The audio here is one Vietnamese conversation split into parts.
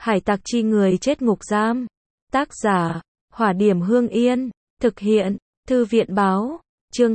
Hải tặc chi người chết ngục giam. Tác giả, Hỏa Điểm Hương Yên. Thực hiện, Thư viện Báo. Chương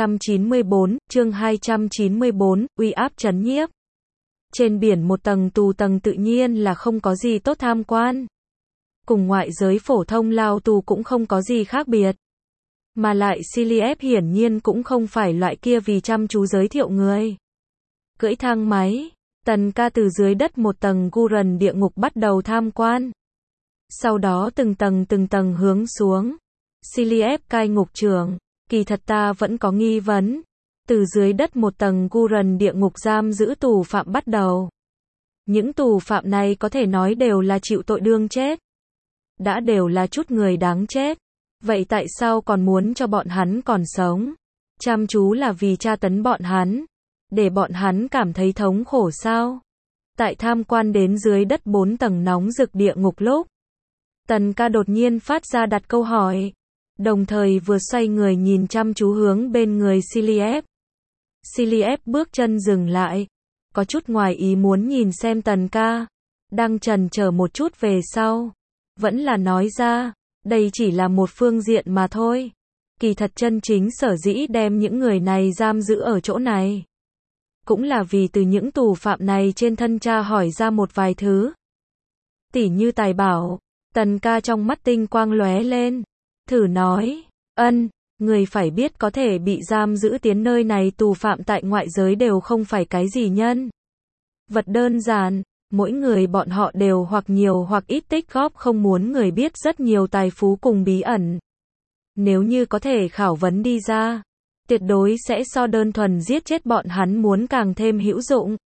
294, uy áp trấn nhiếp. Trên biển một tầng tù tầng tự nhiên là không có gì tốt tham quan. Cùng ngoại giới phổ thông lao tù cũng không có gì khác biệt. Mà lại Cillieb hiển nhiên cũng không phải loại kia vì chăm chú giới thiệu người. Cưỡi thang máy, Tần Ca từ dưới đất một tầng Guren địa ngục bắt đầu tham quan. Sau đó từng tầng hướng xuống. Cillieb cai ngục trưởng, kỳ thật ta vẫn có nghi vấn. Từ dưới đất một tầng Guren địa ngục giam giữ tù phạm bắt đầu. Những tù phạm này có thể nói đều là chịu tội đương chết. Đã đều là chút người đáng chết. Vậy tại sao còn muốn cho bọn hắn còn sống? Chăm chú là vì tra tấn bọn hắn. Để bọn hắn cảm thấy thống khổ sao? Tại tham quan đến dưới đất 4 tầng nóng rực địa ngục lúc. Tần Ca đột nhiên phát ra đặt câu hỏi. Đồng thời vừa xoay người nhìn chăm chú hướng bên người Cillieb. Cillieb bước chân dừng lại. Có chút ngoài ý muốn nhìn xem Tần Ca. Đang chần chờ một chút về sau. Vẫn là nói ra. Đây chỉ là một phương diện mà thôi. Kỳ thật chân chính sở dĩ đem những người này giam giữ ở chỗ này. Cũng là vì từ những tù phạm này trên thân tra hỏi ra một vài thứ. Tỉ như tài bảo. Tần Ca trong mắt tinh quang lóe lên. Thử nói. Người phải biết có thể bị giam giữ tiến nơi này tù phạm tại ngoại giới đều không phải cái gì nhân vật đơn giản. Mỗi người bọn họ đều hoặc nhiều hoặc ít tích góp không muốn người biết rất nhiều tài phú cùng bí ẩn. Nếu như có thể khảo vấn đi ra, tuyệt đối sẽ so đơn thuần giết chết bọn hắn muốn càng thêm hữu dụng.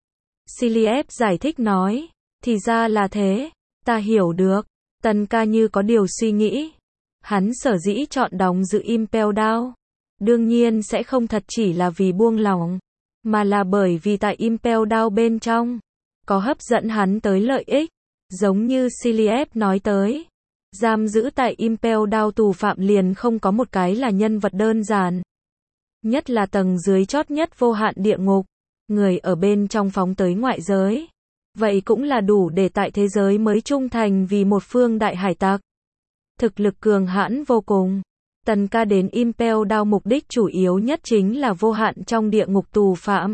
Cillieb giải thích nói, thì ra là thế, ta hiểu được. Tần Ca như có điều suy nghĩ. Hắn sở dĩ chọn đóng giữ Impel Down. Đương nhiên sẽ không thật chỉ là vì buông lỏng, mà là bởi vì tại Impel Down bên trong có hấp dẫn hắn tới lợi ích. Giống như Cillieb nói tới, giam giữ tại Impel Down tù phạm liền không có một cái là nhân vật đơn giản. Nhất là tầng dưới chót nhất vô hạn địa ngục, người ở bên trong phóng tới ngoại giới. Vậy cũng là đủ để tại thế giới mới trung thành vì một phương đại hải tặc. Thực lực cường hãn vô cùng. Tần Ca đến Impel Down mục đích chủ yếu nhất chính là vô hạn trong địa ngục tù phạm.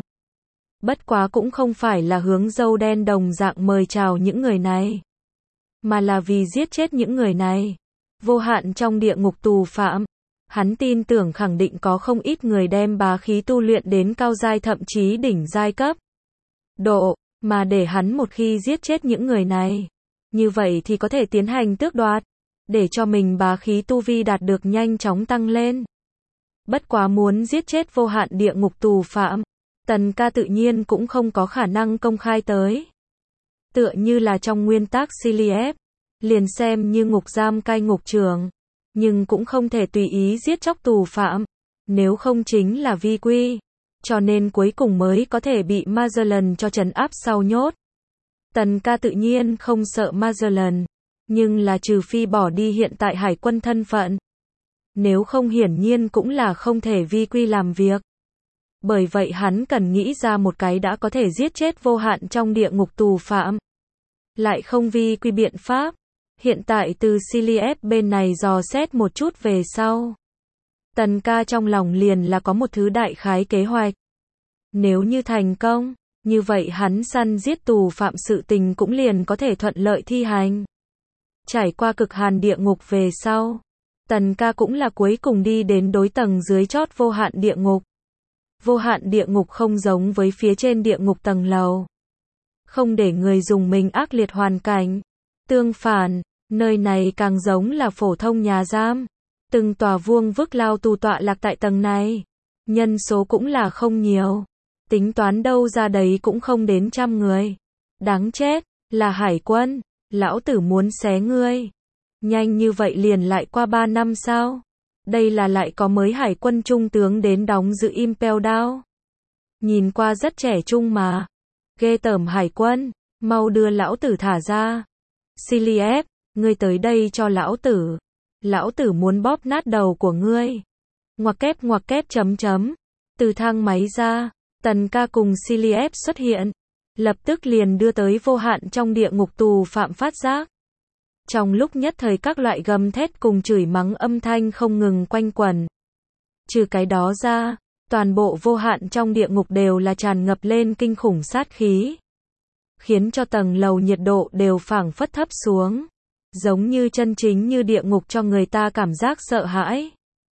Bất quá cũng không phải là hướng dâu đen đồng dạng mời chào những người này, mà là vì giết chết những người này. Vô hạn trong địa ngục tù phạm, hắn tin tưởng khẳng định có không ít người đem bá khí tu luyện đến cao giai thậm chí đỉnh giai cấp độ, mà để hắn một khi giết chết những người này, như vậy thì có thể tiến hành tước đoạt, để cho mình bá khí tu vi đạt được nhanh chóng tăng lên. Bất quá muốn giết chết vô hạn địa ngục tù phạm, Tần Ca tự nhiên cũng không có khả năng công khai tới. Tựa như là trong nguyên tắc Cillieb, liền xem như ngục giam cai ngục trưởng, nhưng cũng không thể tùy ý giết chóc tù phạm, nếu không chính là vi quy, cho nên cuối cùng mới có thể bị Magellan cho trấn áp sau nhốt. Tần Ca tự nhiên không sợ Magellan, nhưng là trừ phi bỏ đi hiện tại hải quân thân phận. Nếu không hiển nhiên cũng là không thể vi quy làm việc. Bởi vậy hắn cần nghĩ ra một cái đã có thể giết chết vô hạn trong địa ngục tù phạm. Lại không vi quy biện pháp. Hiện tại từ Cillieb bên này dò xét một chút về sau. Tần Ca trong lòng liền là có một thứ đại khái kế hoạch. Nếu như thành công, như vậy hắn săn giết tù phạm sự tình cũng liền có thể thuận lợi thi hành. Trải qua cực hàn địa ngục về sau, Tần Ca cũng là cuối cùng đi đến đối tầng dưới chót vô hạn địa ngục. Vô hạn địa ngục không giống với phía trên địa ngục tầng lầu. Không để người dùng mình ác liệt hoàn cảnh. Tương phản, nơi này càng giống là phổ thông nhà giam. Từng tòa vuông vức lao tù tọa lạc tại tầng này. Nhân số cũng là không nhiều. Tính toán đâu ra đấy cũng không đến 100 người. Đáng chết, là hải quân. Lão tử muốn xé ngươi. Nhanh như vậy liền lại qua 3 năm sao? Đây là lại có mới hải quân trung tướng đến đóng giữ Impel Down. Nhìn qua rất trẻ trung mà. Ghê tởm hải quân, mau đưa lão tử thả ra. Cillieb, ngươi tới đây cho lão tử. Lão tử muốn bóp nát đầu của ngươi. Ngoặc kép chấm. Từ thang máy ra, Tần Ca cùng Cillieb xuất hiện. lập tức liền đưa tới vô hạn trong địa ngục tù phạm phát giác. Trong lúc nhất thời các loại gầm thét cùng chửi mắng âm thanh không ngừng quanh quẩn. Trừ cái đó ra, toàn bộ vô hạn trong địa ngục đều là tràn ngập lên kinh khủng sát khí, khiến cho tầng lầu nhiệt độ đều phảng phất thấp xuống, giống như chân chính như địa ngục cho người ta cảm giác sợ hãi.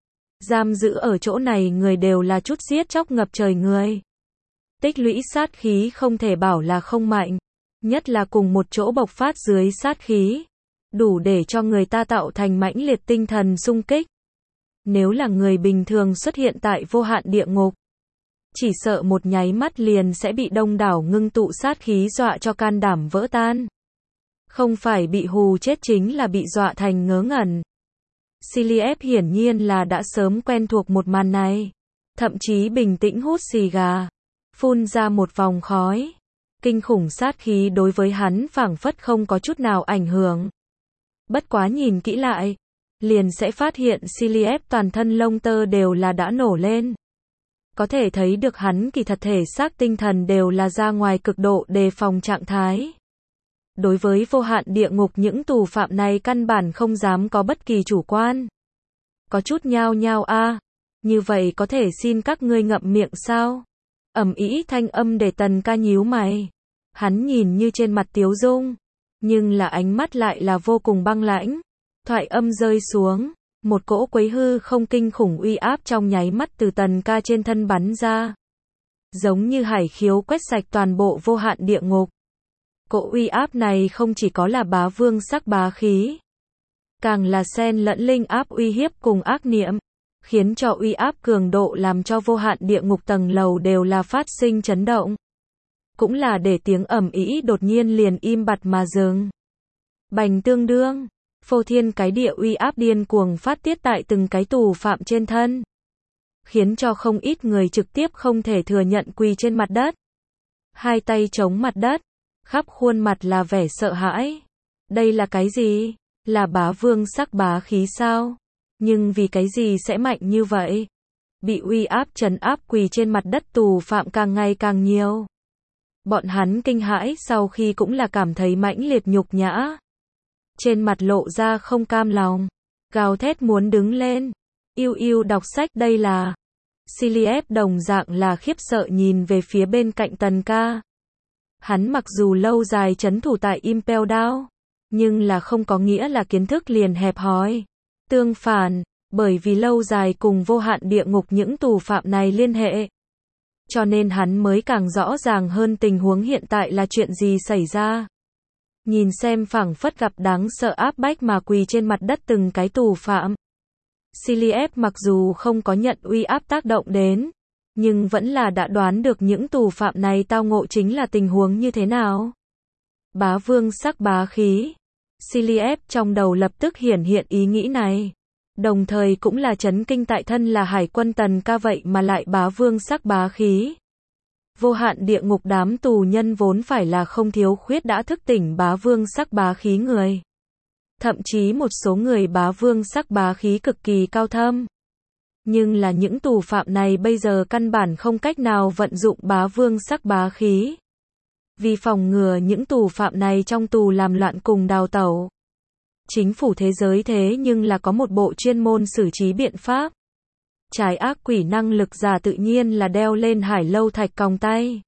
Giam giữ ở chỗ này người đều là chút giết chóc ngập trời người. Tích lũy sát khí không thể bảo là không mạnh, nhất là cùng một chỗ bộc phát dưới sát khí, đủ để cho người ta tạo thành mãnh liệt tinh thần xung kích. Nếu là người bình thường xuất hiện tại vô hạn địa ngục, chỉ sợ một nháy mắt liền sẽ bị đông đảo ngưng tụ sát khí dọa cho can đảm vỡ tan. Không phải bị hù chết chính là bị dọa thành ngớ ngẩn. Cillian hiển nhiên là đã sớm quen thuộc một màn này, thậm chí bình tĩnh hút xì gà, phun ra một vòng khói. Kinh khủng sát khí đối với hắn phảng phất không có chút nào ảnh hưởng. Bất quá nhìn kỹ lại, liền sẽ phát hiện Cillian toàn thân lông tơ đều là đã nổ lên. Có thể thấy được hắn kỳ thật thể xác tinh thần đều là ra ngoài cực độ đề phòng trạng thái. Đối với vô hạn địa ngục những tù phạm này căn bản không dám có bất kỳ chủ quan. Có chút nhao nhao a, như vậy có thể xin các ngươi ngậm miệng sao? Ầm ĩ thanh âm để Tần Ca nhíu mày. Hắn nhìn như trên mặt tiếu dung, nhưng là ánh mắt lại là vô cùng băng lãnh. Thoại âm rơi xuống, một cỗ quấy hư không kinh khủng uy áp trong nháy mắt từ Tần Ca trên thân bắn ra. Giống như hải khiếu quét sạch toàn bộ vô hạn địa ngục. Cỗ uy áp này không chỉ có là bá vương sắc bá khí, càng là xen lẫn linh áp uy hiếp cùng ác niệm, khiến cho uy áp cường độ làm cho vô hạn địa ngục tầng lầu đều là phát sinh chấn động. Cũng là để tiếng ầm ĩ đột nhiên liền im bặt mà dừng. Bành tương đương, phô thiên cái địa uy áp điên cuồng phát tiết tại từng cái tù phạm trên thân, khiến cho không ít người trực tiếp không thể thừa nhận quỳ trên mặt đất, hai tay chống mặt đất, khắp khuôn mặt là vẻ sợ hãi. Đây là cái gì? Là bá vương sắc bá khí sao? Nhưng vì cái gì sẽ mạnh như vậy? Bị uy áp trấn áp quỳ trên mặt đất tù phạm càng ngày càng nhiều. Bọn hắn kinh hãi sau khi cũng là cảm thấy mãnh liệt nhục nhã. Trên mặt lộ ra không cam lòng, gào thét muốn đứng lên. Yêu yêu đọc sách đây là. Cillian đồng dạng là khiếp sợ nhìn về phía bên cạnh Tần Ca. Hắn mặc dù lâu dài trấn thủ tại Impel Down, nhưng là không có nghĩa là kiến thức liền hẹp hòi. Tương phản, bởi vì lâu dài cùng vô hạn địa ngục những tù phạm này liên hệ, cho nên hắn mới càng rõ ràng hơn tình huống hiện tại là chuyện gì xảy ra. Nhìn xem phảng phất gặp đáng sợ áp bách mà quỳ trên mặt đất từng cái tù phạm. Cillian mặc dù không có nhận uy áp tác động đến, nhưng vẫn là đã đoán được những tù phạm này tao ngộ chính là tình huống như thế nào. Bá vương sắc bá khí. Cillian trong đầu lập tức hiển hiện ý nghĩ này. Đồng thời cũng là chấn kinh tại thân là hải quân Tần Ca vậy mà lại bá vương sắc bá khí. Vô hạn địa ngục đám tù nhân vốn phải là không thiếu khuyết đã thức tỉnh bá vương sắc bá khí người. Thậm chí một số người bá vương sắc bá khí cực kỳ cao thâm. Nhưng là những tù phạm này bây giờ căn bản không cách nào vận dụng bá vương sắc bá khí. Vì phòng ngừa những tù phạm này trong tù làm loạn cùng đào tẩu. Chính phủ thế giới thế nhưng là có một bộ chuyên môn xử trí biện pháp. Trái ác quỷ năng lực giả tự nhiên là đeo lên hải lâu thạch còng tay.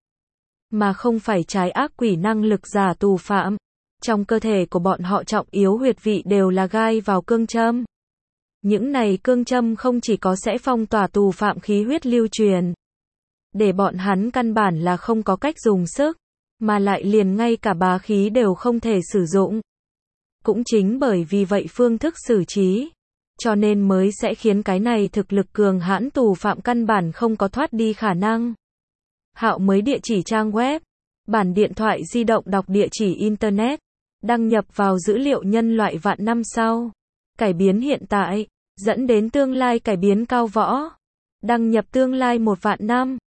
Mà không phải trái ác quỷ năng lực giả tù phạm. Trong cơ thể của bọn họ trọng yếu huyệt vị đều là gai vào cương châm. Những này cương châm không chỉ có sẽ phong tỏa tù phạm khí huyết lưu truyền, để bọn hắn căn bản là không có cách dùng sức, mà lại liền ngay cả bá khí đều không thể sử dụng. Cũng chính bởi vì vậy phương thức xử trí, cho nên mới sẽ khiến cái này thực lực cường hãn tù phạm căn bản không có thoát đi khả năng. Hạo mới địa chỉ trang web, bản điện thoại di động đọc địa chỉ internet, đăng nhập vào dữ liệu nhân loại vạn năm sau, cải biến hiện tại, dẫn đến tương lai cải biến cao võ, đăng nhập tương lai 1 vạn năm.